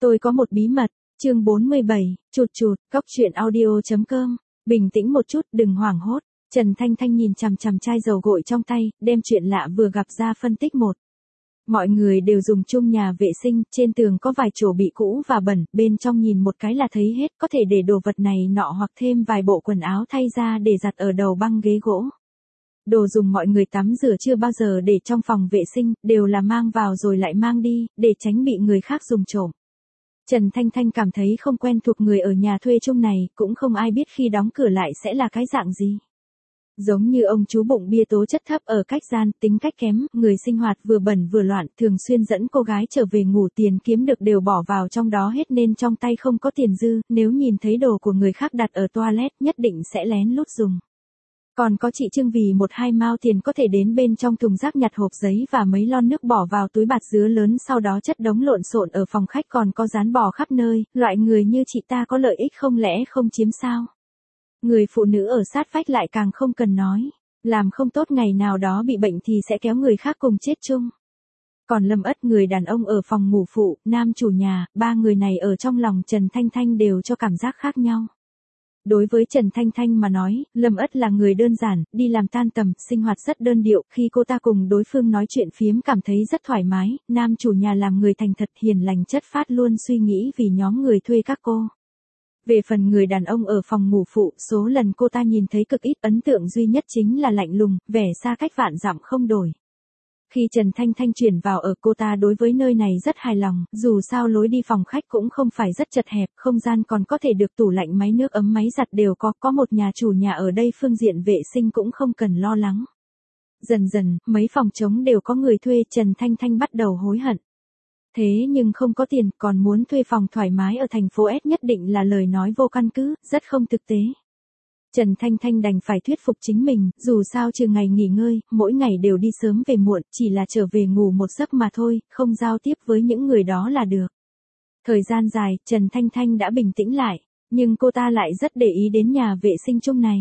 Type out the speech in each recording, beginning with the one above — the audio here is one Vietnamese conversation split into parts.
Tôi có một bí mật, chương 47, chụt chụt, góc truyện audio.com, bình tĩnh một chút, đừng hoảng hốt. Trần Thanh Thanh nhìn chằm chằm chai dầu gội trong tay, đem chuyện lạ vừa gặp ra phân tích một. Mọi người đều dùng chung nhà vệ sinh, trên tường có vài chỗ bị cũ và bẩn, bên trong nhìn một cái là thấy hết, có thể để đồ vật này nọ hoặc thêm vài bộ quần áo thay ra để giặt ở đầu băng ghế gỗ. Đồ dùng mọi người tắm rửa chưa bao giờ để trong phòng vệ sinh, đều là mang vào rồi lại mang đi, để tránh bị người khác dùng trộm. Trần Thanh Thanh cảm thấy không quen thuộc người ở nhà thuê chung này, cũng không ai biết khi đóng cửa lại sẽ là cái dạng gì. Giống như ông chú bụng bia tố chất thấp ở cách gian, tính cách kém, người sinh hoạt vừa bẩn vừa loạn, thường xuyên dẫn cô gái trở về ngủ, tiền kiếm được đều bỏ vào trong đó hết nên trong tay không có tiền dư, nếu nhìn thấy đồ của người khác đặt ở toilet nhất định sẽ lén lút dùng. Còn có chị Trương vì 1-2 mao tiền có thể đến bên trong thùng rác nhặt hộp giấy và mấy lon nước bỏ vào túi bạt dứa lớn, sau đó chất đống lộn xộn ở phòng khách, còn có dán bò khắp nơi, loại người như chị ta có lợi ích không lẽ không chiếm sao? Người phụ nữ ở sát vách lại càng không cần nói, làm không tốt ngày nào đó bị bệnh thì sẽ kéo người khác cùng chết chung. Còn Lâm Ất, người đàn ông ở phòng ngủ phụ, nam chủ nhà, ba người này ở trong lòng Trần Thanh Thanh đều cho cảm giác khác nhau. Đối với Trần Thanh Thanh mà nói, Lâm Ất là người đơn giản, đi làm tan tầm, sinh hoạt rất đơn điệu, khi cô ta cùng đối phương nói chuyện phiếm cảm thấy rất thoải mái, nam chủ nhà làm người thành thật hiền lành chất phác, luôn suy nghĩ vì nhóm người thuê các cô. Về phần người đàn ông ở phòng ngủ phụ, số lần cô ta nhìn thấy cực ít, ấn tượng duy nhất chính là lạnh lùng, vẻ xa cách vạn dặm không đổi. Khi Trần Thanh Thanh chuyển vào ở, cô ta đối với nơi này rất hài lòng, dù sao lối đi phòng khách cũng không phải rất chật hẹp, không gian còn có thể được tủ lạnh, máy nước ấm, máy giặt đều có một nhà chủ nhà ở đây, phương diện vệ sinh cũng không cần lo lắng. Dần dần, mấy phòng trống đều có người thuê, Trần Thanh Thanh bắt đầu hối hận. Thế nhưng không có tiền, còn muốn thuê phòng thoải mái ở thành phố S nhất định là lời nói vô căn cứ, rất không thực tế. Trần Thanh Thanh đành phải thuyết phục chính mình, dù sao trừ ngày nghỉ ngơi, mỗi ngày đều đi sớm về muộn, chỉ là trở về ngủ một giấc mà thôi, không giao tiếp với những người đó là được. Thời gian dài, Trần Thanh Thanh đã bình tĩnh lại, nhưng cô ta lại rất để ý đến nhà vệ sinh chung này.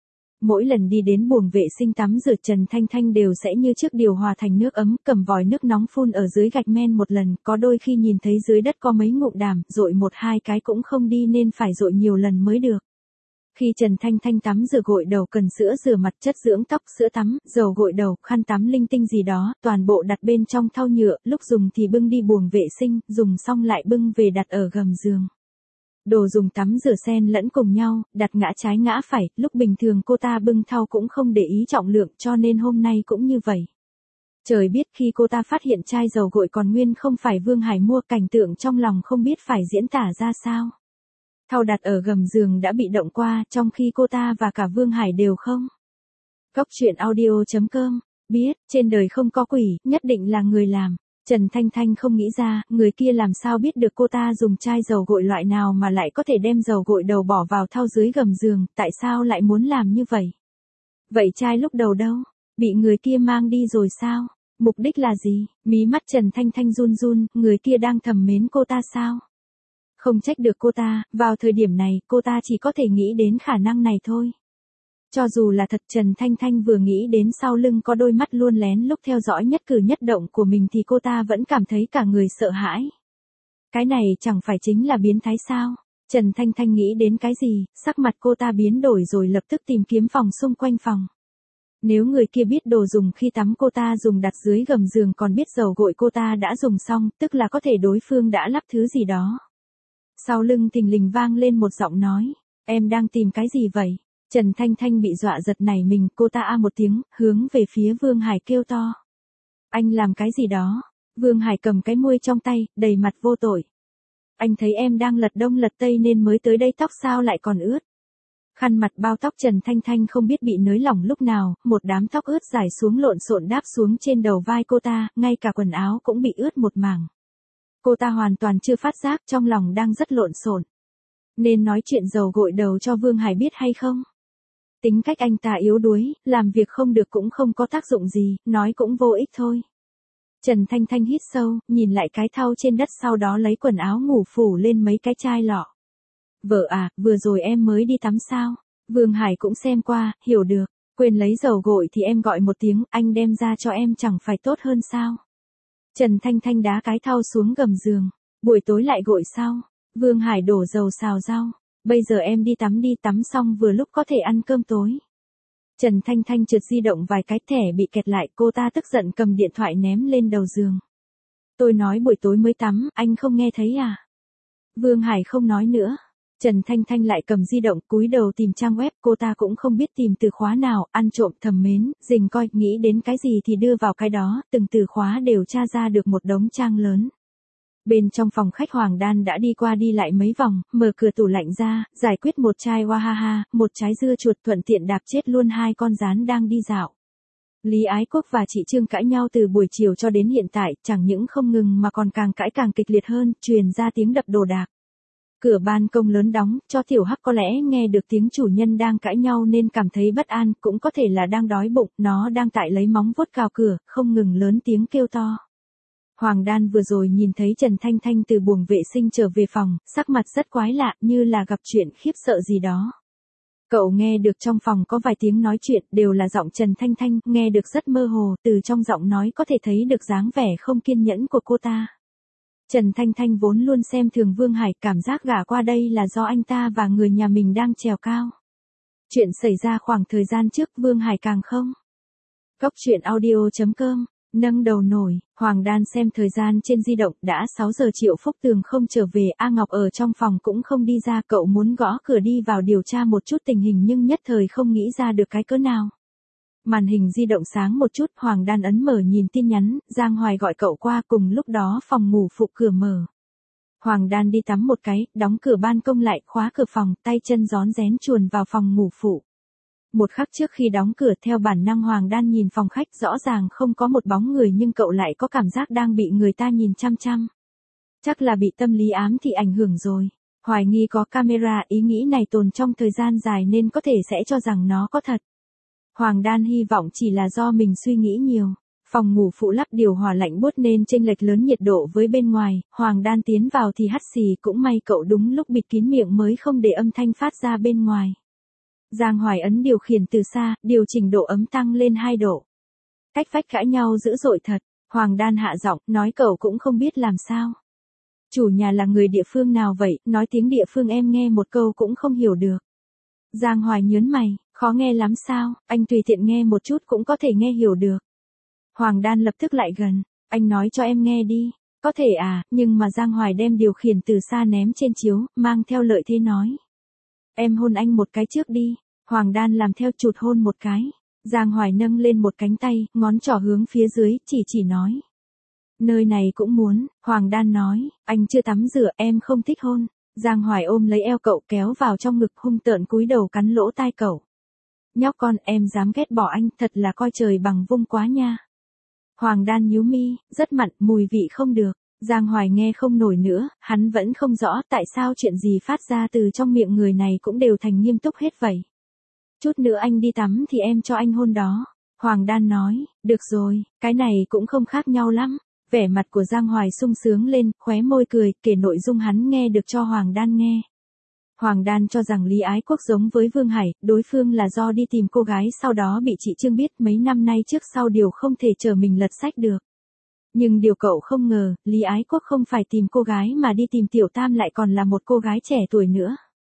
Mỗi lần đi đến buồng vệ sinh tắm rửa, Trần Thanh Thanh đều sẽ như trước điều hòa thành nước ấm, cầm vòi nước nóng phun ở dưới gạch men một lần, có đôi khi nhìn thấy dưới đất có mấy ngụm đàm, dội 1-2 cái cũng không đi nên phải dội nhiều lần mới được. Khi Trần Thanh Thanh tắm rửa gội đầu cần sữa rửa mặt, chất dưỡng tóc, sữa tắm, dầu gội đầu, khăn tắm linh tinh gì đó, toàn bộ đặt bên trong thau nhựa, lúc dùng thì bưng đi buồng vệ sinh, dùng xong lại bưng về đặt ở gầm giường. Đồ dùng tắm rửa xen lẫn cùng nhau, đặt ngã trái ngã phải, lúc bình thường cô ta bưng thau cũng không để ý trọng lượng, cho nên hôm nay cũng như vậy. Trời biết khi cô ta phát hiện chai dầu gội còn nguyên không phải Vương Hải mua, cảnh tượng trong lòng không biết phải diễn tả ra sao. Thau đặt ở gầm giường đã bị động qua, trong khi cô ta và cả Vương Hải đều không. Góc truyện audio.com, biết, trên đời không có quỷ, nhất định là người làm. Trần Thanh Thanh không nghĩ ra, người kia làm sao biết được cô ta dùng chai dầu gội loại nào mà lại có thể đem dầu gội đầu bỏ vào thau dưới gầm giường, tại sao lại muốn làm như vậy? Vậy chai lúc đầu đâu? Bị người kia mang đi rồi sao? Mục đích là gì? Mí mắt Trần Thanh Thanh run run, người kia đang thầm mến cô ta sao? Không trách được cô ta, vào thời điểm này, cô ta chỉ có thể nghĩ đến khả năng này thôi. Cho dù là thật, Trần Thanh Thanh vừa nghĩ đến sau lưng có đôi mắt luôn lén lúc theo dõi nhất cử nhất động của mình thì cô ta vẫn cảm thấy cả người sợ hãi. Cái này chẳng phải chính là biến thái sao? Trần Thanh Thanh nghĩ đến cái gì, sắc mặt cô ta biến đổi rồi lập tức tìm kiếm phòng xung quanh phòng. Nếu người kia biết đồ dùng khi tắm cô ta dùng đặt dưới gầm giường, còn biết dầu gội cô ta đã dùng xong, tức là có thể đối phương đã lắp thứ gì đó. Sau lưng thình lình vang lên một giọng nói, em đang tìm cái gì vậy? Trần Thanh Thanh bị dọa giật nảy mình, cô ta a một tiếng, hướng về phía Vương Hải kêu to. Anh làm cái gì đó? Vương Hải cầm cái muôi trong tay, đầy mặt vô tội. Anh thấy em đang lật đông lật tây nên mới tới đây, tóc sao lại còn ướt? Khăn mặt bao tóc Trần Thanh Thanh không biết bị nới lỏng lúc nào, một đám tóc ướt dài xuống lộn xộn đáp xuống trên đầu vai cô ta, ngay cả quần áo cũng bị ướt một mảng. Cô ta hoàn toàn chưa phát giác, trong lòng đang rất lộn xộn. Nên nói chuyện dầu gội đầu cho Vương Hải biết hay không? Tính cách anh ta yếu đuối, làm việc không được cũng không có tác dụng gì, nói cũng vô ích thôi. Trần Thanh Thanh hít sâu, nhìn lại cái thau trên đất, sau đó lấy quần áo ngủ phủ lên mấy cái chai lọ. Vợ à, vừa rồi em mới đi tắm sao? Vương Hải cũng xem qua, hiểu được. Quên lấy dầu gội thì em gọi một tiếng, anh đem ra cho em chẳng phải tốt hơn sao? Trần Thanh Thanh đá cái thau xuống gầm giường. Buổi tối lại gội sao? Vương Hải đổ dầu xào rau. Bây giờ em đi tắm xong vừa lúc có thể ăn cơm tối. Trần Thanh Thanh trượt di động vài cái, thẻ bị kẹt lại, cô ta tức giận cầm điện thoại ném lên đầu giường. Tôi nói buổi tối mới tắm, anh không nghe thấy à? Vương Hải không nói nữa. Trần Thanh Thanh lại cầm di động cúi đầu tìm trang web, cô ta cũng không biết tìm từ khóa nào, ăn trộm thầm mến, rình coi, nghĩ đến cái gì thì đưa vào cái đó, từng từ khóa đều tra ra được một đống trang lớn. Bên trong phòng khách Hoàng Đan đã đi qua đi lại mấy vòng, mở cửa tủ lạnh ra, giải quyết một chai Wahaha, một trái dưa chuột, thuận tiện đạp chết luôn hai con gián đang đi dạo. Lý Ái Quốc và chị Trương cãi nhau từ buổi chiều cho đến hiện tại, chẳng những không ngừng mà còn càng cãi càng kịch liệt hơn, truyền ra tiếng đập đồ đạc. Cửa ban công lớn đóng, cho Tiểu Hắc có lẽ nghe được tiếng chủ nhân đang cãi nhau nên cảm thấy bất an, cũng có thể là đang đói bụng, nó đang tại lấy móng vuốt cào cửa, không ngừng lớn tiếng kêu to. Hoàng Đan vừa rồi nhìn thấy Trần Thanh Thanh từ buồng vệ sinh trở về phòng, sắc mặt rất quái lạ, như là gặp chuyện khiếp sợ gì đó. Cậu nghe được trong phòng có vài tiếng nói chuyện, đều là giọng Trần Thanh Thanh, nghe được rất mơ hồ, từ trong giọng nói có thể thấy được dáng vẻ không kiên nhẫn của cô ta. Trần Thanh Thanh vốn luôn xem thường Vương Hải, cảm giác gả qua đây là do anh ta và người nhà mình đang trèo cao. Chuyện xảy ra khoảng thời gian trước, Vương Hải càng không. Góc truyện audio.com, nâng đầu nổi, Hoàng Đan xem thời gian trên di động, đã 6 giờ. Triệu Phúc Tường không trở về, A Ngọc ở trong phòng cũng không đi ra, cậu muốn gõ cửa đi vào điều tra một chút tình hình nhưng nhất thời không nghĩ ra được cái cớ nào. Màn hình di động sáng một chút, Hoàng Đan ấn mở nhìn tin nhắn, Giang Hoài gọi cậu qua, cùng lúc đó phòng ngủ phụ cửa mở. Hoàng Đan đi tắm một cái, đóng cửa ban công lại, khóa cửa phòng, tay chân rón rén chuồn vào phòng ngủ phụ. Một khắc trước khi đóng cửa, theo bản năng Hoàng Đan nhìn phòng khách, rõ ràng không có một bóng người nhưng cậu lại có cảm giác đang bị người ta nhìn chăm chăm. Chắc là bị tâm lý ám thị ảnh hưởng rồi. Hoài nghi có camera, ý nghĩ này tồn trong thời gian dài nên có thể sẽ cho rằng nó có thật. Hoàng Đan hy vọng chỉ là do mình suy nghĩ nhiều. Phòng ngủ phụ lắp điều hòa lạnh buốt nên chênh lệch lớn nhiệt độ với bên ngoài, Hoàng Đan tiến vào thì hắt xì, cũng may cậu đúng lúc bịt kín miệng mới không để âm thanh phát ra bên ngoài. Giang Hoài ấn điều khiển từ xa, điều chỉnh độ ấm tăng lên 2 độ. Cách vách cãi nhau dữ dội thật, Hoàng Đan hạ giọng, nói cậu cũng không biết làm sao. Chủ nhà là người địa phương nào vậy, nói tiếng địa phương em nghe một câu cũng không hiểu được. Giang Hoài nhớn mày, khó nghe lắm sao, anh tùy tiện nghe một chút cũng có thể nghe hiểu được. Hoàng Đan lập tức lại gần, anh nói cho em nghe đi, có thể à, nhưng mà Giang Hoài đem điều khiển từ xa ném trên chiếu, mang theo lợi thế nói. Em hôn anh một cái trước đi, Hoàng Đan làm theo chụt hôn một cái. Giang Hoài nâng lên một cánh tay, ngón trỏ hướng phía dưới, chỉ nói. Nơi này cũng muốn, Hoàng Đan nói, anh chưa tắm rửa, em không thích hôn. Giang Hoài ôm lấy eo cậu kéo vào trong ngực, hung tợn cúi đầu cắn lỗ tai cậu. Nhóc con, em dám ghét bỏ anh, thật là coi trời bằng vung quá nha. Hoàng Đan nhíu mi, rất mặn, mùi vị không được. Giang Hoài nghe không nổi nữa, hắn vẫn không rõ tại sao chuyện gì phát ra từ trong miệng người này cũng đều thành nghiêm túc hết vậy. Chút nữa anh đi tắm thì em cho anh hôn đó. Hoàng Đan nói, được rồi, cái này cũng không khác nhau lắm. Vẻ mặt của Giang Hoài sung sướng lên, khóe môi cười, kể nội dung hắn nghe được cho Hoàng Đan nghe. Hoàng Đan cho rằng Lý Ái Quốc giống với Vương Hải, đối phương là do đi tìm cô gái sau đó bị chị Trương biết mấy năm nay trước sau điều không thể chờ mình lật sách được. Nhưng điều cậu không ngờ, Lý Ái Quốc không phải tìm cô gái mà đi tìm Tiểu Tam lại còn là một cô gái trẻ tuổi nữa.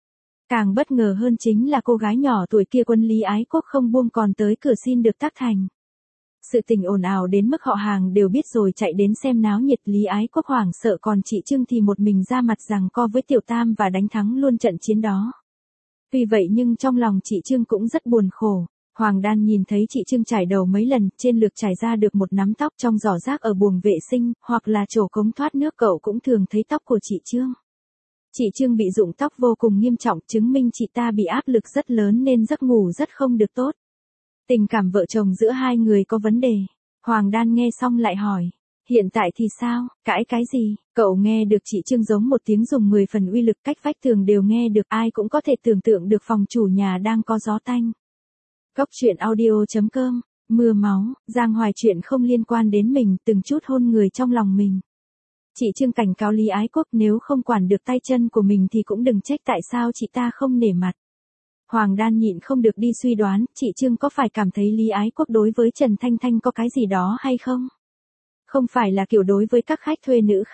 Càng bất ngờ hơn chính là cô gái nhỏ tuổi kia quân Lý Ái Quốc không buông còn tới cửa xin được tác thành. Sự tình ồn ào đến mức họ hàng đều biết rồi chạy đến xem náo nhiệt. Lý Ái Quốc hoảng sợ, còn chị Trương thì một mình ra mặt giằng co với Tiểu Tam và đánh thắng luôn trận chiến đó. Tuy vậy nhưng trong lòng chị Trương cũng rất buồn khổ. Hoàng Đan nhìn thấy chị Trương chải đầu mấy lần, trên lược chải ra được một nắm tóc trong giỏ rác ở buồng vệ sinh, hoặc là chỗ cống thoát nước, cậu cũng thường thấy tóc của chị Trương. Chị Trương bị rụng tóc vô cùng nghiêm trọng, chứng minh chị ta bị áp lực rất lớn nên giấc ngủ rất không được tốt. Tình cảm vợ chồng giữa hai người có vấn đề. Hoàng Đan nghe xong lại hỏi, hiện tại thì sao, cãi cái gì? Cậu nghe được chị Trương giống một tiếng dùng 10 phần uy lực, cách vách thường đều nghe được, ai cũng có thể tưởng tượng được phòng chủ nhà đang có gió tanh. Góc truyện audio.com, mưa máu, Giang Hoài chuyện không liên quan đến mình, từng chút hôn người trong lòng mình. Chị Trương cảnh cáo Lý Ái Quốc nếu không quản được tay chân của mình thì cũng đừng trách tại sao chị ta không nể mặt. Hoàng Đan nhịn không được đi suy đoán, chị Trương có phải cảm thấy Lý Ái Quốc đối với Trần Thanh Thanh có cái gì đó hay không? Không phải là kiểu đối với các khách thuê nữ khác.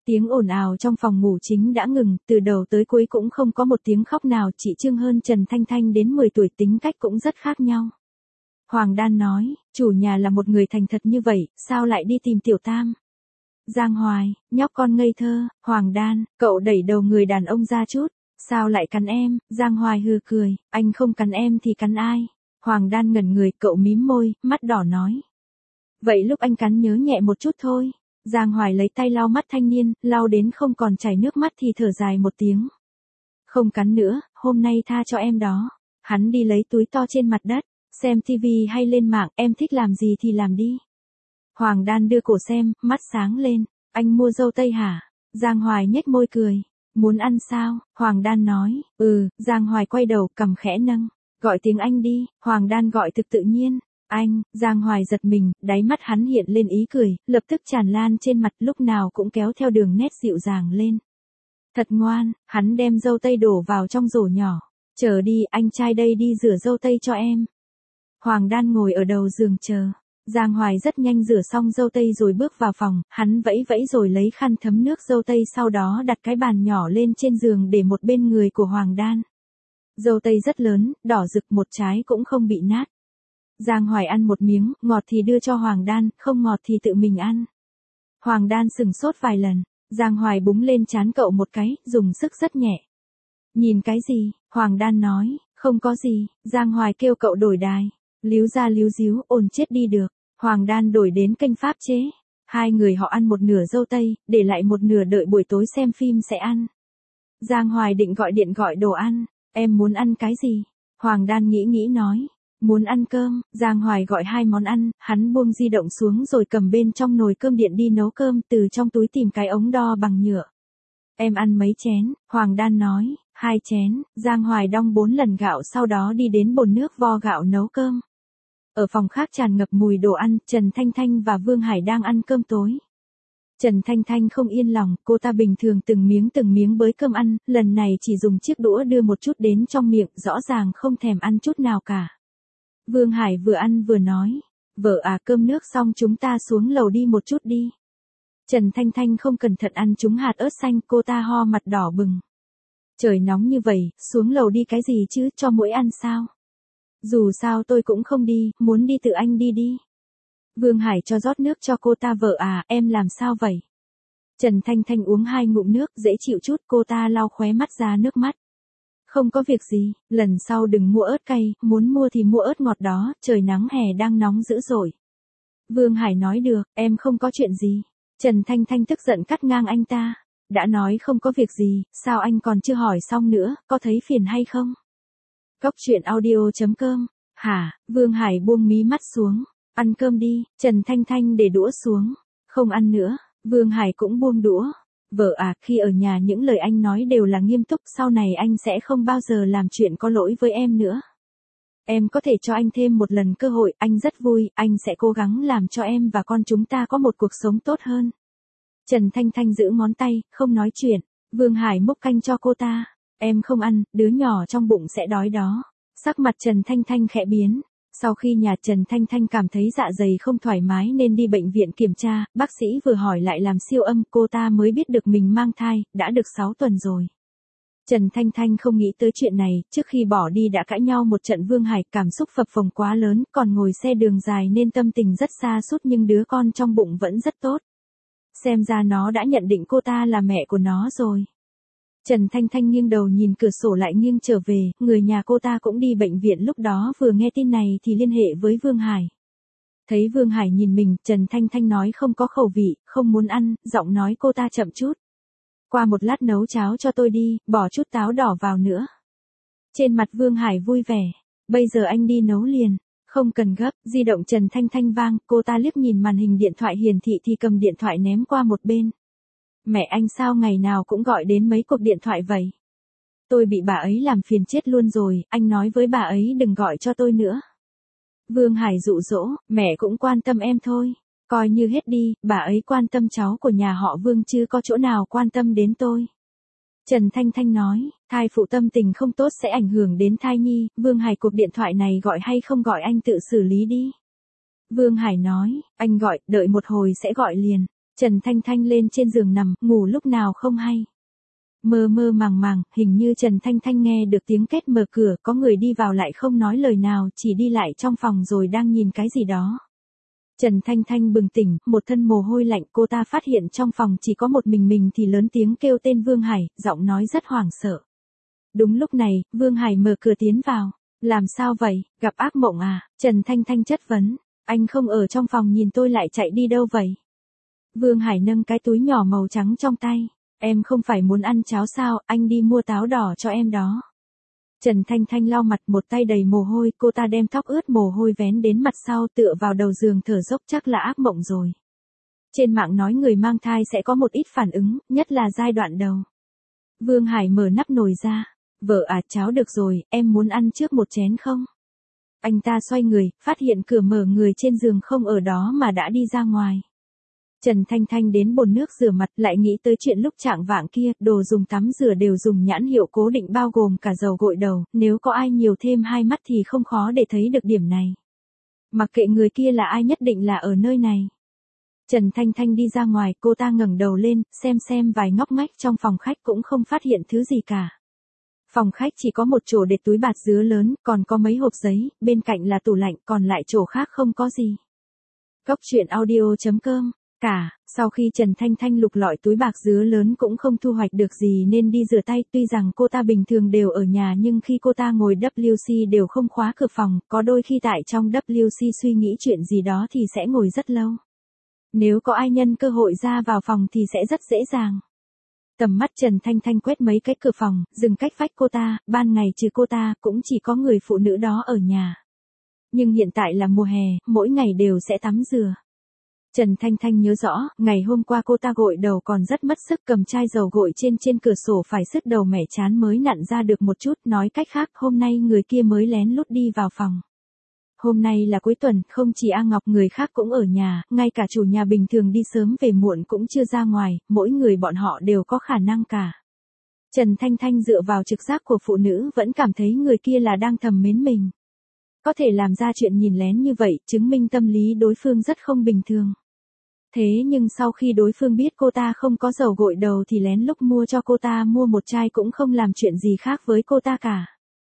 Tiếng ồn ào trong phòng ngủ chính đã ngừng, từ đầu tới cuối cũng không có một tiếng khóc nào, chị Trương hơn Trần Thanh Thanh đến 10 tuổi, tính cách cũng rất khác nhau. Hoàng Đan nói, chủ nhà là một người thành thật như vậy, sao lại đi tìm Tiểu Tam? Giang Hoài, nhóc con ngây thơ. Hoàng Đan, cậu đẩy đầu người đàn ông ra chút, sao lại cắn em? Giang Hoài hừ cười, anh không cắn em thì cắn ai? Hoàng Đan ngẩn người, cậu mím môi, mắt đỏ nói. Vậy lúc anh cắn nhớ nhẹ một chút thôi. Giang Hoài lấy tay lau mắt thanh niên, lau đến không còn chảy nước mắt thì thở dài một tiếng. Không cắn nữa, hôm nay tha cho em đó. Hắn đi lấy túi to trên mặt đất, xem tivi hay lên mạng, em thích làm gì thì làm đi. Hoàng Đan đưa cổ xem, mắt sáng lên, anh mua dâu tây hả? Giang Hoài nhếch môi cười, muốn ăn sao? Hoàng Đan nói, Giang Hoài quay đầu, cằm khẽ nâng, gọi tiếng anh đi. Hoàng Đan gọi thực tự nhiên. Anh. Giang Hoài giật mình, đáy mắt hắn hiện lên ý cười, lập tức tràn lan trên mặt, lúc nào cũng kéo theo đường nét dịu dàng lên. Thật ngoan. Hắn đem dâu tây đổ vào trong rổ nhỏ. Chờ đi, anh trai đây đi rửa dâu tây cho em. Hoàng Đan ngồi ở đầu giường chờ. Giang Hoài rất nhanh rửa xong dâu tây rồi bước vào phòng, hắn vẫy vẫy rồi lấy khăn thấm nước dâu tây, sau đó đặt cái bàn nhỏ lên trên giường để một bên người của Hoàng Đan. Dâu tây rất lớn, đỏ rực, một trái cũng không bị nát. Giang Hoài ăn một miếng, ngọt thì đưa cho Hoàng Đan, không ngọt thì tự mình ăn. Hoàng Đan sửng sốt vài lần, Giang Hoài búng lên trán cậu một cái, dùng sức rất nhẹ. Nhìn cái gì? Hoàng Đan nói, không có gì. Giang Hoài kêu cậu đổi đài, líu ra líu díu, ồn chết đi được. Hoàng Đan đổi đến kênh pháp chế. Hai người họ ăn một nửa dâu tây, để lại một nửa đợi buổi tối xem phim sẽ ăn. Giang Hoài định gọi điện gọi đồ ăn, em muốn ăn cái gì? Hoàng Đan nghĩ nói. Muốn ăn cơm. Giang Hoài gọi 2 món ăn, hắn buông di động xuống rồi cầm bên trong nồi cơm điện đi nấu cơm, từ trong túi tìm cái ống đo bằng nhựa. Em ăn mấy chén? Hoàng Đan nói, 2 chén. Giang Hoài đong 4 lần gạo, sau đó đi đến bồn nước vo gạo nấu cơm. Ở phòng khác tràn ngập mùi đồ ăn, Trần Thanh Thanh và Vương Hải đang ăn cơm tối. Trần Thanh Thanh không yên lòng, cô ta bình thường từng miếng bới cơm ăn, lần này chỉ dùng chiếc đũa đưa một chút đến trong miệng, rõ ràng không thèm ăn chút nào cả. Vương Hải vừa ăn vừa nói, vợ à, cơm nước xong chúng ta xuống lầu đi một chút đi. Trần Thanh Thanh không cẩn thận ăn trúng hạt ớt xanh, cô ta ho mặt đỏ bừng. Trời nóng như vậy, xuống lầu đi cái gì chứ, cho muỗi ăn sao? Dù sao tôi cũng không đi, muốn đi tự anh đi đi. Vương Hải cho rót nước cho cô ta, vợ à, em làm sao vậy? Trần Thanh Thanh uống 2 ngụm nước, dễ chịu chút, cô ta lau khóe mắt ra nước mắt. Không có việc gì, lần sau đừng mua ớt cay, muốn mua thì mua ớt ngọt đó, trời nắng hè đang nóng dữ dội. Vương Hải nói được, em không có chuyện gì. Trần Thanh Thanh tức giận cắt ngang anh ta. Đã nói không có việc gì, sao anh còn chưa hỏi xong nữa, có thấy phiền hay không? Góc truyện audio.com. Hả? Vương Hải buông mí mắt xuống. Ăn cơm đi. Trần Thanh Thanh để đũa xuống. Không ăn nữa. Vương Hải cũng buông đũa. Vợ à, khi ở nhà những lời anh nói đều là nghiêm túc, sau này anh sẽ không bao giờ làm chuyện có lỗi với em nữa. Em có thể cho anh thêm một lần cơ hội, anh rất vui, anh sẽ cố gắng làm cho em và con chúng ta có một cuộc sống tốt hơn. Trần Thanh Thanh giữ ngón tay, không nói chuyện. Vương Hải múc canh cho cô ta. Em không ăn, đứa nhỏ trong bụng sẽ đói đó. Sắc mặt Trần Thanh Thanh khẽ biến. Sau khi nhà Trần Thanh Thanh cảm thấy dạ dày không thoải mái nên đi bệnh viện kiểm tra, bác sĩ vừa hỏi lại làm siêu âm, cô ta mới biết được mình mang thai, đã được 6 tuần rồi. Trần Thanh Thanh không nghĩ tới chuyện này, trước khi bỏ đi đã cãi nhau một trận. Vương Hải cảm xúc phập phồng quá lớn, còn ngồi xe đường dài nên tâm tình rất sa sút, nhưng đứa con trong bụng vẫn rất tốt. Xem ra nó đã nhận định cô ta là mẹ của nó rồi. Trần Thanh Thanh nghiêng đầu nhìn cửa sổ lại nghiêng trở về, người nhà cô ta cũng đi bệnh viện lúc đó, vừa nghe tin này thì liên hệ với Vương Hải. Thấy Vương Hải nhìn mình, Trần Thanh Thanh nói không có khẩu vị, không muốn ăn, giọng nói cô ta chậm chút. Qua một lát nấu cháo cho tôi đi, bỏ chút táo đỏ vào nữa. Trên mặt Vương Hải vui vẻ, bây giờ anh đi nấu liền. Không cần gấp. Di động Trần Thanh Thanh vang, cô ta liếc nhìn màn hình điện thoại hiển thị thì cầm điện thoại ném qua một bên. Mẹ anh sao ngày nào cũng gọi đến mấy cuộc điện thoại vậy? Tôi bị bà ấy làm phiền chết luôn rồi, anh nói với bà ấy đừng gọi cho tôi nữa. Vương Hải dụ dỗ, mẹ cũng quan tâm em thôi. Coi như hết đi, bà ấy quan tâm cháu của nhà họ Vương chứ có chỗ nào quan tâm đến tôi. Trần Thanh Thanh nói, thai phụ tâm tình không tốt sẽ ảnh hưởng đến thai nhi, Vương Hải cuộc điện thoại này gọi hay không gọi anh tự xử lý đi. Vương Hải nói, anh gọi, đợi một hồi sẽ gọi liền. Trần Thanh Thanh lên trên giường nằm, ngủ lúc nào không hay. Mơ mơ màng màng, hình như Trần Thanh Thanh nghe được tiếng két mở cửa, có người đi vào lại không nói lời nào, chỉ đi lại trong phòng rồi đang nhìn cái gì đó. Trần Thanh Thanh bừng tỉnh, một thân mồ hôi lạnh, cô ta phát hiện trong phòng chỉ có một mình thì lớn tiếng kêu tên Vương Hải, giọng nói rất hoảng sợ. Đúng lúc này, Vương Hải mở cửa tiến vào. Làm sao vậy, gặp ác mộng à? Trần Thanh Thanh chất vấn. Anh không ở trong phòng nhìn tôi lại chạy đi đâu vậy? Vương Hải nâng cái túi nhỏ màu trắng trong tay. Em không phải muốn ăn cháo sao, anh đi mua táo đỏ cho em đó. Trần Thanh Thanh lau mặt, một tay đầy mồ hôi, cô ta đem tóc ướt mồ hôi vén đến mặt sau, tựa vào đầu giường thở dốc, chắc là ác mộng rồi. Trên mạng nói người mang thai sẽ có một ít phản ứng, nhất là giai đoạn đầu. Vương Hải mở nắp nồi ra. Vợ à, cháo được rồi, em muốn ăn trước một chén không? Anh ta xoay người, phát hiện cửa mở, người trên giường không ở đó mà đã đi ra ngoài. Trần Thanh Thanh đến bồn nước rửa mặt, lại nghĩ tới chuyện lúc chạng vạng kia, đồ dùng tắm rửa đều dùng nhãn hiệu cố định bao gồm cả dầu gội đầu, nếu có ai nhiều thêm hai mắt thì không khó để thấy được điểm này. Mặc kệ người kia là ai, nhất định là ở nơi này. Trần Thanh Thanh đi ra ngoài, cô ta ngẩng đầu lên, xem vài ngóc ngách trong phòng khách cũng không phát hiện thứ gì cả. Phòng khách chỉ có một chỗ để túi bạt dứa lớn, còn có mấy hộp giấy, bên cạnh là tủ lạnh, còn lại chỗ khác không có gì. Cốc truyện audio.com. Sau khi Trần Thanh Thanh lục lọi túi bạc dứa lớn cũng không thu hoạch được gì nên đi rửa tay, tuy rằng cô ta bình thường đều ở nhà nhưng khi cô ta ngồi WC đều không khóa cửa phòng, có đôi khi tại trong WC suy nghĩ chuyện gì đó thì sẽ ngồi rất lâu. Nếu có ai nhân cơ hội ra vào phòng thì sẽ rất dễ dàng. Tầm mắt Trần Thanh Thanh quét mấy cái cửa phòng, dừng cách vách cô ta, ban ngày trừ cô ta cũng chỉ có người phụ nữ đó ở nhà. Nhưng hiện tại là mùa hè, mỗi ngày đều sẽ tắm rửa. Trần Thanh Thanh nhớ rõ, ngày hôm qua cô ta gội đầu còn rất mất sức, cầm chai dầu gội trên cửa sổ phải sứt đầu mẻ chán mới nặn ra được một chút, nói cách khác hôm nay người kia mới lén lút đi vào phòng. Hôm nay là cuối tuần, không chỉ A Ngọc người khác cũng ở nhà, ngay cả chủ nhà bình thường đi sớm về muộn cũng chưa ra ngoài, mỗi người bọn họ đều có khả năng cả. Trần Thanh Thanh dựa vào trực giác của phụ nữ vẫn cảm thấy người kia là đang thầm mến mình. Có thể làm ra chuyện nhìn lén như vậy, chứng minh tâm lý đối phương rất không bình thường. Thế nhưng sau khi đối phương biết cô ta không có dầu gội đầu thì lén lúc mua cho cô ta mua một chai cũng không làm chuyện gì khác với cô ta cả.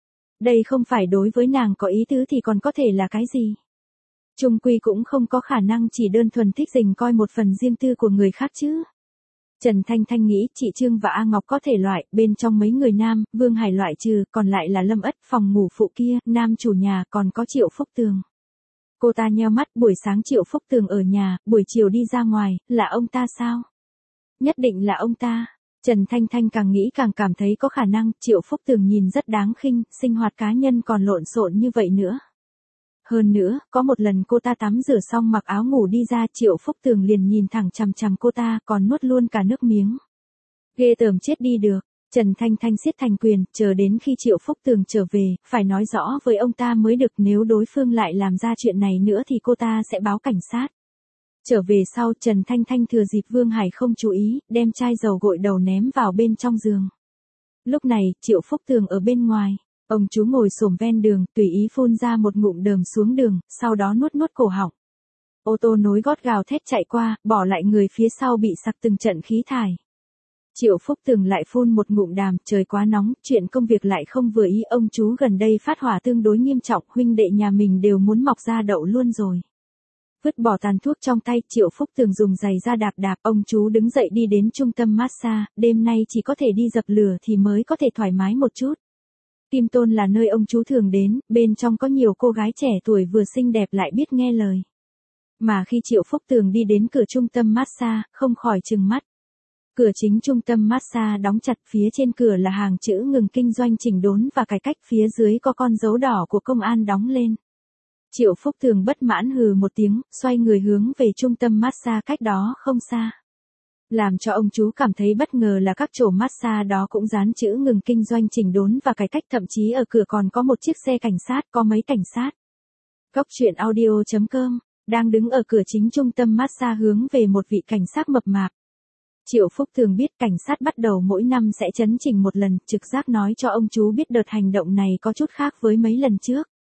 Đây không phải đối với nàng có ý tứ thì còn có thể là cái gì? Chung quy cũng không có khả năng chỉ đơn thuần thích rình coi một phần riêng tư của người khác chứ. Trần Thanh Thanh nghĩ chị Trương và A Ngọc có thể loại, bên trong mấy người nam, Vương Hải loại trừ, còn lại là Lâm Ất, phòng ngủ phụ kia, nam chủ nhà, còn có Triệu Phúc Tường. Cô ta nheo mắt, buổi sáng Triệu Phúc Tường ở nhà, buổi chiều đi ra ngoài, là ông ta sao? Nhất định là ông ta. Trần Thanh Thanh càng nghĩ càng cảm thấy có khả năng, Triệu Phúc Tường nhìn rất đáng khinh, sinh hoạt cá nhân còn lộn xộn như vậy nữa. Hơn nữa, có một lần cô ta tắm rửa xong mặc áo ngủ đi ra, Triệu Phúc Tường liền nhìn thẳng chằm chằm cô ta, còn nuốt luôn cả nước miếng. Ghê tởm chết đi được. Trần Thanh Thanh siết thành quyền, chờ đến khi Triệu Phúc Tường trở về, phải nói rõ với ông ta mới được, nếu đối phương lại làm ra chuyện này nữa thì cô ta sẽ báo cảnh sát. Trở về sau, Trần Thanh Thanh thừa dịp Vương Hải không chú ý, đem chai dầu gội đầu ném vào bên trong giường. Lúc này, Triệu Phúc Tường ở bên ngoài, ông chú ngồi xổm ven đường, tùy ý phun ra một ngụm đờm xuống đường, sau đó nuốt cổ họng. Ô tô nối gót gào thét chạy qua, bỏ lại người phía sau bị sặc từng trận khí thải. Triệu Phúc Tường lại phun một ngụm đàm, trời quá nóng, chuyện công việc lại không vừa ý, ông chú gần đây phát hỏa tương đối nghiêm trọng, huynh đệ nhà mình đều muốn mọc ra đậu luôn rồi. Vứt bỏ tàn thuốc trong tay, Triệu Phúc Tường dùng giày ra đạp, ông chú đứng dậy đi đến trung tâm massage, đêm nay chỉ có thể đi dập lửa thì mới có thể thoải mái một chút. Kim Tôn là nơi ông chú thường đến, bên trong có nhiều cô gái trẻ tuổi vừa xinh đẹp lại biết nghe lời. Mà khi Triệu Phúc Tường đi đến cửa trung tâm massage, không khỏi trừng mắt. Cửa chính trung tâm massage đóng chặt, phía trên cửa là hàng chữ ngừng kinh doanh chỉnh đốn và cải cách, phía dưới có con dấu đỏ của công an đóng lên. Triệu Phúc Tường bất mãn hừ một tiếng, xoay người hướng về trung tâm massage cách đó không xa. Làm cho ông chú cảm thấy bất ngờ là các chỗ massage đó cũng dán chữ ngừng kinh doanh chỉnh đốn và cải cách, thậm chí ở cửa còn có một chiếc xe cảnh sát, có mấy cảnh sát. Cốc truyện audio.com, đang đứng ở cửa chính trung tâm massage hướng về một vị cảnh sát mập mạp. Triệu Phúc Tường biết cảnh sát bắt đầu mỗi năm sẽ chấn chỉnh một lần, trực giác nói cho ông chú biết đợt hành động này có chút khác với mấy lần trước.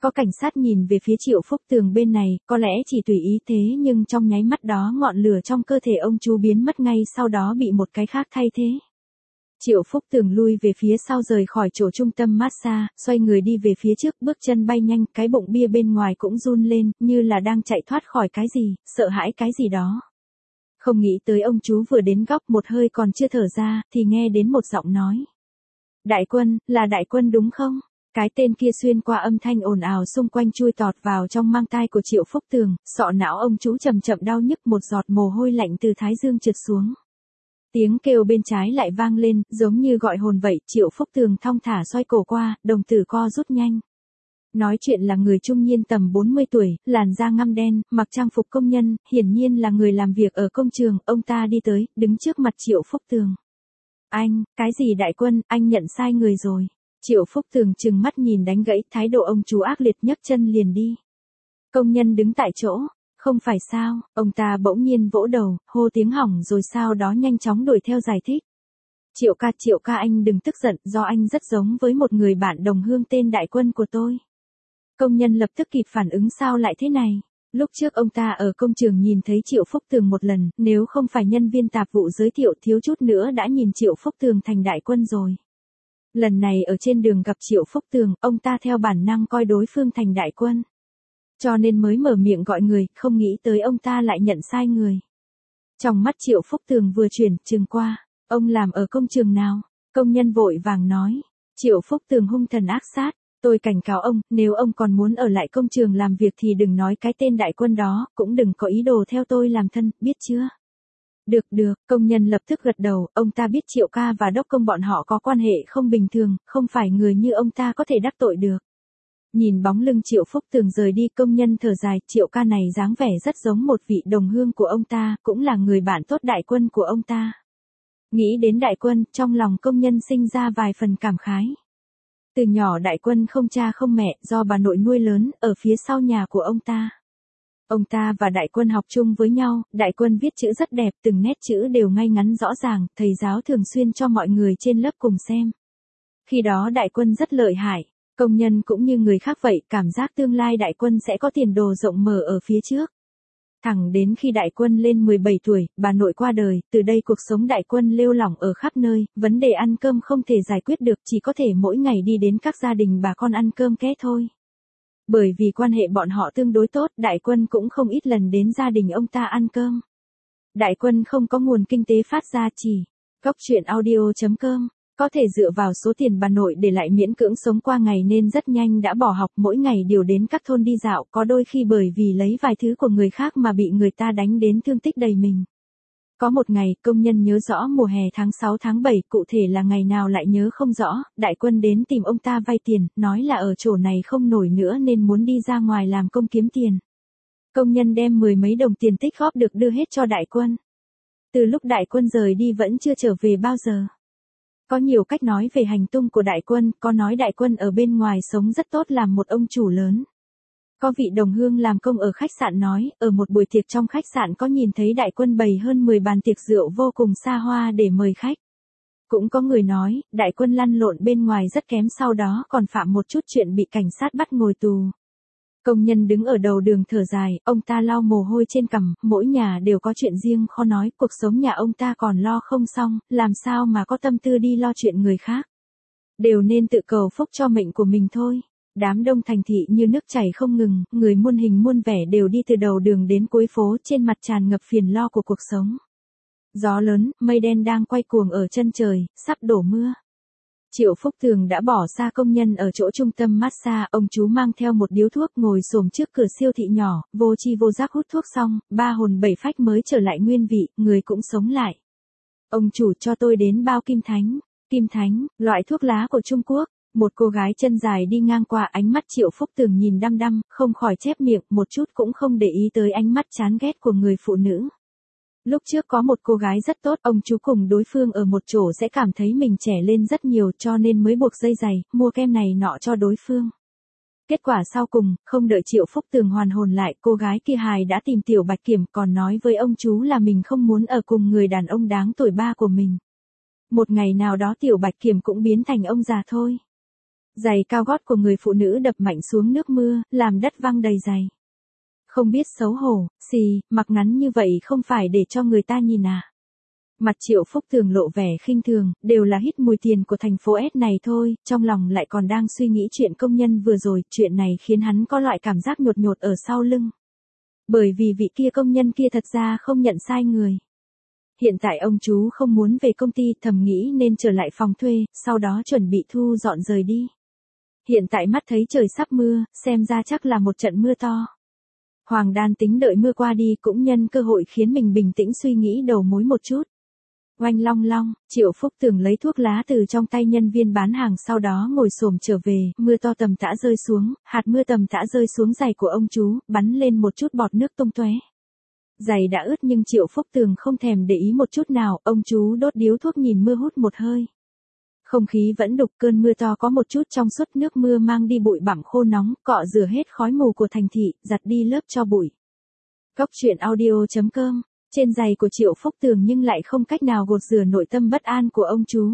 Có cảnh sát nhìn về phía Triệu Phúc Tường bên này, có lẽ chỉ tùy ý thế nhưng trong nháy mắt đó ngọn lửa trong cơ thể ông chú biến mất ngay sau đó bị một cái khác thay thế. Triệu Phúc Tường lui về phía sau rời khỏi chỗ trung tâm massage, xoay người đi về phía trước, bước chân bay nhanh, cái bụng bia bên ngoài cũng run lên, như là đang chạy thoát khỏi cái gì, sợ hãi cái gì đó. Không nghĩ tới ông chú vừa đến góc một hơi còn chưa thở ra, thì nghe đến một giọng nói. Đại Quân, là Đại Quân đúng không? Cái tên kia xuyên qua âm thanh ồn ào xung quanh chui tọt vào trong mang tai của Triệu Phúc Tường, sọ não ông chú chậm chậm đau nhức, một giọt mồ hôi lạnh từ thái dương trượt xuống. Tiếng kêu bên trái lại vang lên, giống như gọi hồn vậy, Triệu Phúc Tường thong thả xoay cổ qua, đồng tử co rút nhanh. Nói chuyện là người trung niên tầm 40 tuổi, làn da ngăm đen, mặc trang phục công nhân, hiển nhiên là người làm việc ở công trường, ông ta đi tới, đứng trước mặt Triệu Phúc Tường. Anh, cái gì Đại Quân, anh nhận sai người rồi. Triệu Phúc Tường trừng mắt nhìn đánh gãy, thái độ ông chú ác liệt, nhấc chân liền đi. Công nhân đứng tại chỗ, không phải sao, ông ta bỗng nhiên vỗ đầu, hô tiếng hỏng rồi sau đó nhanh chóng đuổi theo giải thích. Triệu ca anh đừng tức giận, do anh rất giống với một người bạn đồng hương tên Đại Quân của tôi. Công nhân lập tức kịp phản ứng sao lại thế này. Lúc trước ông ta ở công trường nhìn thấy Triệu Phúc Tường một lần, nếu không phải nhân viên tạp vụ giới thiệu thiếu chút nữa đã nhìn Triệu Phúc Tường thành Đại Quân rồi. Lần này ở trên đường gặp Triệu Phúc Tường, ông ta theo bản năng coi đối phương thành Đại Quân. Cho nên mới mở miệng gọi người, không nghĩ tới ông ta lại nhận sai người. Trong mắt Triệu Phúc Tường vừa chuyển, chừng qua, ông làm ở công trường nào? Công nhân vội vàng nói. Triệu Phúc Tường hung thần ác sát, tôi cảnh cáo ông, nếu ông còn muốn ở lại công trường làm việc thì đừng nói cái tên Đại Quân đó, cũng đừng có ý đồ theo tôi làm thân, biết chưa? Được, công nhân lập tức gật đầu, ông ta biết Triệu ca và đốc công bọn họ có quan hệ không bình thường, không phải người như ông ta có thể đắc tội được. Nhìn bóng lưng Triệu Phúc Tường rời đi, công nhân thở dài, Triệu ca này dáng vẻ rất giống một vị đồng hương của ông ta, cũng là người bạn tốt Đại Quân của ông ta. Nghĩ đến Đại Quân, trong lòng công nhân sinh ra vài phần cảm khái. Từ nhỏ Đại Quân không cha không mẹ, do bà nội nuôi lớn, ở phía sau nhà của ông ta. Ông ta và Đại Quân học chung với nhau, Đại Quân viết chữ rất đẹp, từng nét chữ đều ngay ngắn rõ ràng, thầy giáo thường xuyên cho mọi người trên lớp cùng xem. Khi đó Đại Quân rất lợi hại, công nhân cũng như người khác vậy, cảm giác tương lai Đại Quân sẽ có tiền đồ rộng mở ở phía trước. Thẳng đến khi Đại Quân lên 17 tuổi, bà nội qua đời, từ đây cuộc sống Đại Quân lêu lỏng ở khắp nơi, vấn đề ăn cơm không thể giải quyết được, chỉ có thể mỗi ngày đi đến các gia đình bà con ăn cơm ké thôi. Bởi vì quan hệ bọn họ tương đối tốt, Đại Quân cũng không ít lần đến gia đình ông ta ăn cơm. Đại Quân không có nguồn kinh tế phát ra, chỉ goctruyện.audio.com, có thể dựa vào số tiền bà nội để lại miễn cưỡng sống qua ngày nên rất nhanh đã bỏ học, mỗi ngày đều đến các thôn đi dạo, có đôi khi bởi vì lấy vài thứ của người khác mà bị người ta đánh đến thương tích đầy mình. Có một ngày, công nhân nhớ rõ mùa hè tháng 6 tháng 7, cụ thể là ngày nào lại nhớ không rõ, Đại Quân đến tìm ông ta vay tiền, nói là ở chỗ này không nổi nữa nên muốn đi ra ngoài làm công kiếm tiền. Công nhân đem 10 mấy đồng tiền tích góp được đưa hết cho Đại Quân. Từ lúc Đại Quân rời đi vẫn chưa trở về bao giờ. Có nhiều cách nói về hành tung của Đại Quân, có nói Đại Quân ở bên ngoài sống rất tốt làm một ông chủ lớn. Có vị đồng hương làm công ở khách sạn nói, ở một buổi tiệc trong khách sạn có nhìn thấy Đại Quân bày hơn 10 bàn tiệc rượu vô cùng xa hoa để mời khách. Cũng có người nói, Đại Quân lăn lộn bên ngoài rất kém, sau đó còn phạm một chút chuyện bị cảnh sát bắt ngồi tù. Công nhân đứng ở đầu đường thở dài, ông ta lau mồ hôi trên cằm, mỗi nhà đều có chuyện riêng khó nói, cuộc sống nhà ông ta còn lo không xong, làm sao mà có tâm tư đi lo chuyện người khác. Đều nên tự cầu phúc cho mệnh của mình thôi. Đám đông thành thị như nước chảy không ngừng, người muôn hình muôn vẻ đều đi từ đầu đường đến cuối phố, trên mặt tràn ngập phiền lo của cuộc sống. Gió lớn, mây đen đang quay cuồng ở chân trời, sắp đổ mưa. Triệu Phúc Tường đã bỏ xa công nhân ở chỗ trung tâm massage, ông chú mang theo một điếu thuốc ngồi xổm trước cửa siêu thị nhỏ, vô tri vô giác hút thuốc xong, ba hồn bảy phách mới trở lại nguyên vị, người cũng sống lại. Ông chủ cho tôi đến bao Kim Thánh, loại thuốc lá của Trung Quốc. Một cô gái chân dài đi ngang qua, ánh mắt Triệu Phúc Tường nhìn đăm đăm, không khỏi chép miệng, một chút cũng không để ý tới ánh mắt chán ghét của người phụ nữ. Lúc trước có một cô gái rất tốt, ông chú cùng đối phương ở một chỗ sẽ cảm thấy mình trẻ lên rất nhiều cho nên mới buộc dây giày, mua kem này nọ cho đối phương. Kết quả sau cùng, không đợi Triệu Phúc Tường hoàn hồn lại, cô gái kia hài đã tìm Tiểu Bạch Kiểm còn nói với ông chú là mình không muốn ở cùng người đàn ông đáng tuổi ba của mình. Một ngày nào đó Tiểu Bạch Kiểm cũng biến thành ông già thôi. Giày cao gót của người phụ nữ đập mạnh xuống nước mưa, làm đất văng đầy giày. Không biết xấu hổ, xì, mặc ngắn như vậy không phải để cho người ta nhìn à. Mặt Triệu Phúc Tường lộ vẻ khinh thường, đều là hít mùi tiền của thành phố S này thôi, trong lòng lại còn đang suy nghĩ chuyện công nhân vừa rồi, chuyện này khiến hắn có loại cảm giác nhột nhột ở sau lưng. Bởi vì vị kia công nhân kia thật ra không nhận sai người. Hiện tại ông chú không muốn về công ty, thầm nghĩ nên trở lại phòng thuê, sau đó chuẩn bị thu dọn rời đi. Hiện tại mắt thấy trời sắp mưa, xem ra chắc là một trận mưa to. Hoàng Đan tính đợi mưa qua đi cũng nhân cơ hội khiến mình bình tĩnh suy nghĩ đầu mối một chút. Oanh long long, Triệu Phúc Tường lấy thuốc lá từ trong tay nhân viên bán hàng, sau đó ngồi xổm trở về, mưa to tầm tã rơi xuống, hạt mưa tầm tã rơi xuống giày của ông chú, bắn lên một chút bọt nước tung tóe. Giày đã ướt nhưng Triệu Phúc Tường không thèm để ý một chút nào, ông chú đốt điếu thuốc nhìn mưa hút một hơi. Không khí vẫn đục, cơn mưa to có một chút trong suốt, nước mưa mang đi bụi bặm khô nóng, cọ rửa hết khói mù của thành thị, giặt đi lớp tro bụi. Góc truyện audio.com. Trên giày của Triệu Phúc Tường nhưng lại không cách nào gột rửa nội tâm bất an của ông chú.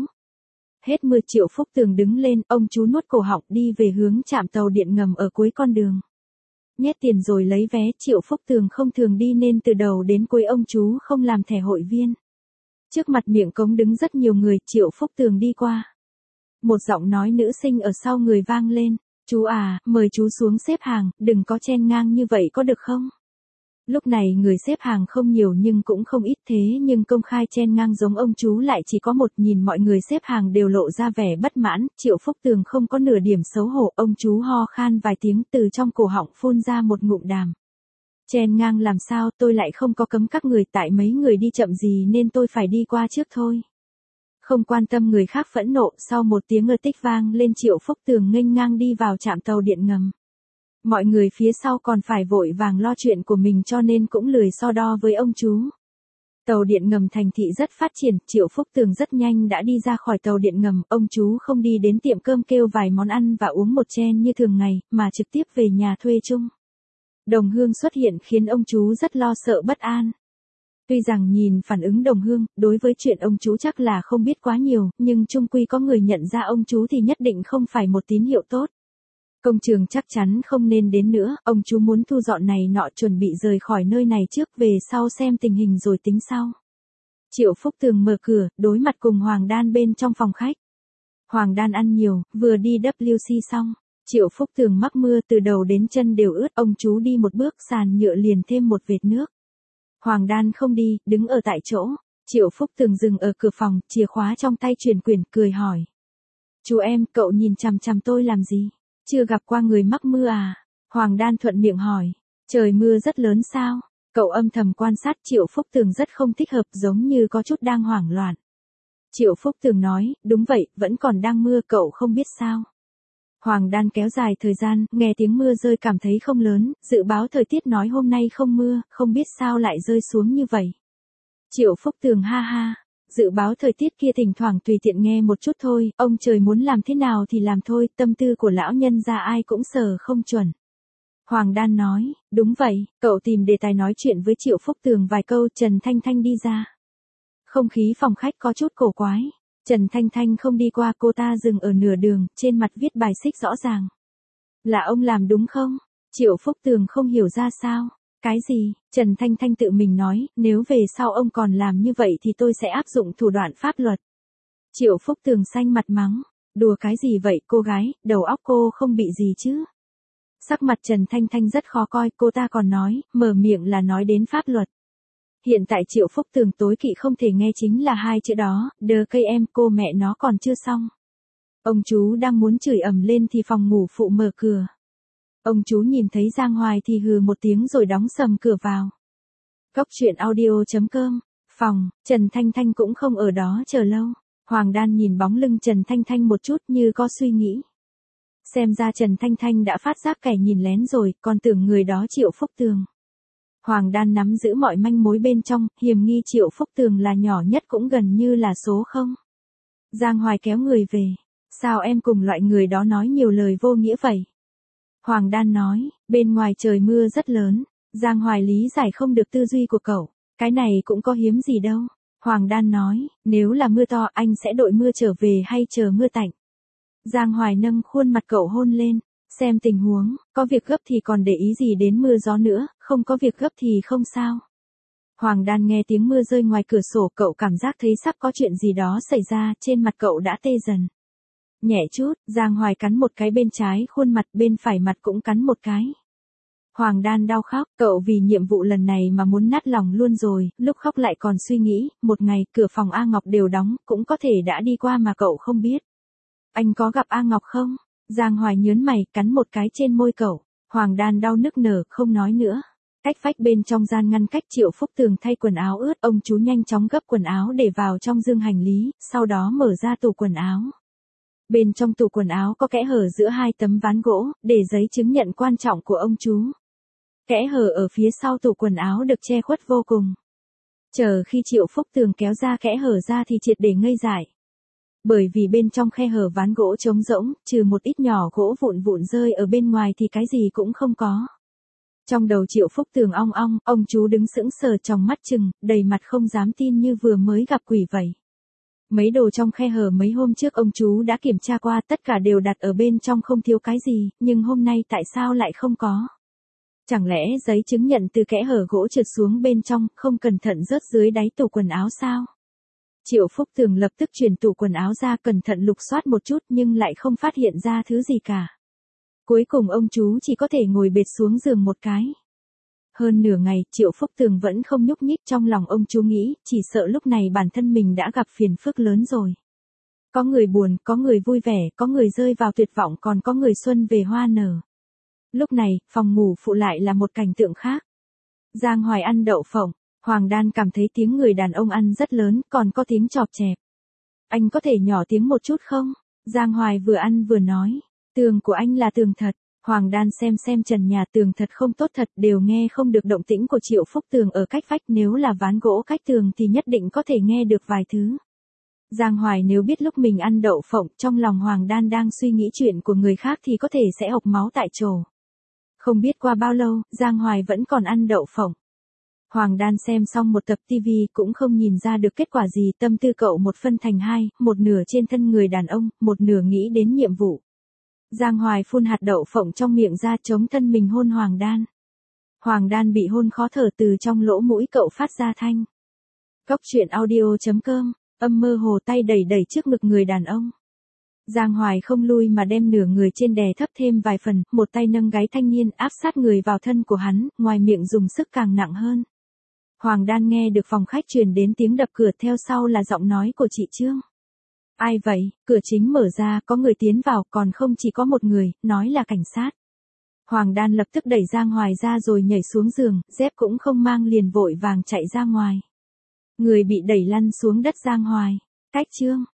Hết mưa, Triệu Phúc Tường đứng lên, ông chú nuốt cổ họng đi về hướng trạm tàu điện ngầm ở cuối con đường. Nhét tiền rồi lấy vé, Triệu Phúc Tường không thường đi nên từ đầu đến cuối ông chú không làm thẻ hội viên. Trước mặt miệng cống đứng rất nhiều người, Triệu Phúc Tường đi qua. Một giọng nói nữ sinh ở sau người vang lên, chú à, mời chú xuống xếp hàng, đừng có chen ngang như vậy có được không? Lúc này người xếp hàng không nhiều nhưng cũng không ít, thế nhưng công khai chen ngang giống ông chú lại chỉ có một. Nhìn mọi người xếp hàng đều lộ ra vẻ bất mãn, Triệu Phúc Tường không có nửa điểm xấu hổ, ông chú ho khan vài tiếng từ trong cổ họng phun ra một ngụm đàm. Chen ngang làm sao, tôi lại không có cấm các người, tại mấy người đi chậm gì nên tôi phải đi qua trước thôi. Không quan tâm người khác phẫn nộ, sau một tiếng ơ tích vang lên, Triệu Phúc Tường nghênh ngang đi vào trạm tàu điện ngầm. Mọi người phía sau còn phải vội vàng lo chuyện của mình cho nên cũng lười so đo với ông chú. Tàu điện ngầm thành thị rất phát triển, Triệu Phúc Tường rất nhanh đã đi ra khỏi tàu điện ngầm, ông chú không đi đến tiệm cơm kêu vài món ăn và uống một chén như thường ngày, mà trực tiếp về nhà thuê chung. Đồng Hương xuất hiện khiến ông chú rất lo sợ bất an. Tuy rằng nhìn phản ứng Đồng Hương, đối với chuyện ông chú chắc là không biết quá nhiều, nhưng chung quy có người nhận ra ông chú thì nhất định không phải một tín hiệu tốt. Công trường chắc chắn không nên đến nữa, ông chú muốn thu dọn này nọ, chuẩn bị rời khỏi nơi này trước, về sau xem tình hình rồi tính sau. Triệu Phúc Tường mở cửa, đối mặt cùng Hoàng Đan bên trong phòng khách. Hoàng Đan ăn nhiều, vừa đi WC xong. Triệu Phúc Tường mắc mưa từ đầu đến chân đều ướt, ông chú đi một bước sàn nhựa liền thêm một vệt nước. Hoàng Đan không đi, đứng ở tại chỗ. Triệu Phúc Tường dừng ở cửa phòng, chìa khóa trong tay chuyển quyển, cười hỏi. Chú em, cậu nhìn chằm chằm tôi làm gì? Chưa gặp qua người mắc mưa à? Hoàng Đan thuận miệng hỏi. Trời mưa rất lớn sao? Cậu âm thầm quan sát Triệu Phúc Tường rất không thích hợp, giống như có chút đang hoảng loạn. Triệu Phúc Tường nói, đúng vậy, vẫn còn đang mưa, cậu không biết sao? Hoàng Đan kéo dài thời gian, nghe tiếng mưa rơi cảm thấy không lớn, dự báo thời tiết nói hôm nay không mưa, không biết sao lại rơi xuống như vậy. Triệu Phúc Tường ha ha, dự báo thời tiết kia thỉnh thoảng tùy tiện nghe một chút thôi, ông trời muốn làm thế nào thì làm thôi, tâm tư của lão nhân gia ai cũng sờ không chuẩn. Hoàng Đan nói, đúng vậy, cậu tìm đề tài nói chuyện với Triệu Phúc Tường vài câu, Trần Thanh Thanh đi ra. Không khí phòng khách có chút cổ quái. Trần Thanh Thanh không đi qua, cô ta dừng ở nửa đường, trên mặt viết bài xích rõ ràng. Là ông làm đúng không? Triệu Phúc Tường không hiểu ra sao. Cái gì? Trần Thanh Thanh tự mình nói, nếu về sau ông còn làm như vậy thì tôi sẽ áp dụng thủ đoạn pháp luật. Triệu Phúc Tường xanh mặt mắng. Đùa cái gì vậy cô gái, đầu óc cô không bị gì chứ? Sắc mặt Trần Thanh Thanh rất khó coi, cô ta còn nói, mở miệng là nói đến pháp luật. Hiện tại Triệu Phúc Tường tối kỵ không thể nghe chính là hai chữ đó, đờ cây em, cô mẹ nó còn chưa xong. Ông chú đang muốn chửi ầm lên thì phòng ngủ phụ mở cửa. Ông chú nhìn thấy Giang Hoài thì hừ một tiếng rồi đóng sầm cửa vào. Góc truyện audio.com, phòng, Trần Thanh Thanh cũng không ở đó chờ lâu. Hoàng Đan nhìn bóng lưng Trần Thanh Thanh một chút như có suy nghĩ. Xem ra Trần Thanh Thanh đã phát giác kẻ nhìn lén rồi, còn tưởng người đó Triệu Phúc Tường. Hoàng Đan nắm giữ mọi manh mối bên trong, hiềm nghi Triệu Phúc Tường là nhỏ nhất cũng gần như là số 0. Giang Hoài kéo người về. Sao em cùng loại người đó nói nhiều lời vô nghĩa vậy? Hoàng Đan nói, bên ngoài trời mưa rất lớn. Giang Hoài lý giải không được tư duy của cậu. Cái này cũng có hiếm gì đâu. Hoàng Đan nói, nếu là mưa to anh sẽ đội mưa trở về hay chờ mưa tạnh? Giang Hoài nâng khuôn mặt cậu hôn lên. Xem tình huống, có việc gấp thì còn để ý gì đến mưa gió nữa, không có việc gấp thì không sao. Hoàng Đan nghe tiếng mưa rơi ngoài cửa sổ, cậu cảm giác thấy sắp có chuyện gì đó xảy ra, trên mặt cậu đã tê dần. Nhẹ chút, Giang Hoài cắn một cái bên trái khuôn mặt, bên phải mặt cũng cắn một cái. Hoàng Đan đau khóc, cậu vì nhiệm vụ lần này mà muốn nát lòng luôn rồi, lúc khóc lại còn suy nghĩ, một ngày cửa phòng A Ngọc đều đóng, cũng có thể đã đi qua mà cậu không biết. Anh có gặp A Ngọc không? Giang Hoài nhớn mày, cắn một cái trên môi cậu. Hoàng Đan đau nức nở, không nói nữa. Cách vách bên trong gian ngăn cách Triệu Phúc Tường thay quần áo ướt, ông chú nhanh chóng gấp quần áo để vào trong dương hành lý, sau đó mở ra tủ quần áo. Bên trong tủ quần áo có kẽ hở giữa hai tấm ván gỗ, để giấy chứng nhận quan trọng của ông chú. Kẽ hở ở phía sau tủ quần áo được che khuất vô cùng. Chờ khi Triệu Phúc Tường kéo ra kẽ hở ra thì triệt để ngây dại. Bởi vì bên trong khe hở ván gỗ trống rỗng, trừ một ít nhỏ gỗ vụn vụn rơi ở bên ngoài thì cái gì cũng không có. Trong đầu Triệu Phúc Tường ong ong, ông chú đứng sững sờ trong mắt chừng, đầy mặt không dám tin như vừa mới gặp quỷ vậy. Mấy đồ trong khe hở mấy hôm trước ông chú đã kiểm tra qua, tất cả đều đặt ở bên trong không thiếu cái gì, nhưng hôm nay tại sao lại không có? Chẳng lẽ giấy chứng nhận từ kẽ hở gỗ trượt xuống bên trong, không cẩn thận rớt dưới đáy tủ quần áo sao? Triệu Phúc Tường lập tức chuyển tủ quần áo ra, cẩn thận lục soát một chút nhưng lại không phát hiện ra thứ gì cả. Cuối cùng ông chú chỉ có thể ngồi bệt xuống giường một cái. Hơn nửa ngày, Triệu Phúc Tường vẫn không nhúc nhích, trong lòng ông chú nghĩ, chỉ sợ lúc này bản thân mình đã gặp phiền phức lớn rồi. Có người buồn, có người vui vẻ, có người rơi vào tuyệt vọng, còn có người xuân về hoa nở. Lúc này, phòng ngủ phụ lại là một cảnh tượng khác. Giang Hoài ăn đậu phộng, Hoàng Đan cảm thấy tiếng người đàn ông ăn rất lớn, còn có tiếng chọp chẹp. Anh có thể nhỏ tiếng một chút không? Giang Hoài vừa ăn vừa nói. Tường của anh là tường thật. Hoàng Đan xem trần nhà, tường thật không tốt thật, đều nghe không được động tĩnh của Triệu Phúc Tường ở cách vách, nếu là ván gỗ cách tường thì nhất định có thể nghe được vài thứ. Giang Hoài nếu biết lúc mình ăn đậu phộng, trong lòng Hoàng Đan đang suy nghĩ chuyện của người khác thì có thể sẽ hộc máu tại chỗ. Không biết qua bao lâu, Giang Hoài vẫn còn ăn đậu phộng. Hoàng Đan xem xong một tập TV cũng không nhìn ra được kết quả gì, tâm tư cậu một phân thành hai, một nửa trên thân người đàn ông, một nửa nghĩ đến nhiệm vụ. Giang Hoài phun hạt đậu phộng trong miệng ra, chống thân mình hôn Hoàng Đan. Hoàng Đan bị hôn khó thở, từ trong lỗ mũi cậu phát ra thanh. Cóc truyện audio.com, âm mơ hồ, tay đẩy trước ngực người đàn ông. Giang Hoài không lui mà đem nửa người trên đè thấp thêm vài phần, một tay nâng gáy thanh niên áp sát người vào thân của hắn, ngoài miệng dùng sức càng nặng hơn. Hoàng Đan nghe được phòng khách truyền đến tiếng đập cửa, theo sau là giọng nói của chị Trương. Ai vậy? Cửa chính mở ra, có người tiến vào, còn không chỉ có một người, nói là cảnh sát. Hoàng Đan lập tức đẩy Giang Hoài ra rồi nhảy xuống giường, dép cũng không mang, liền vội vàng chạy ra ngoài. Người bị đẩy lăn xuống đất Giang Hoài. Cách Trương,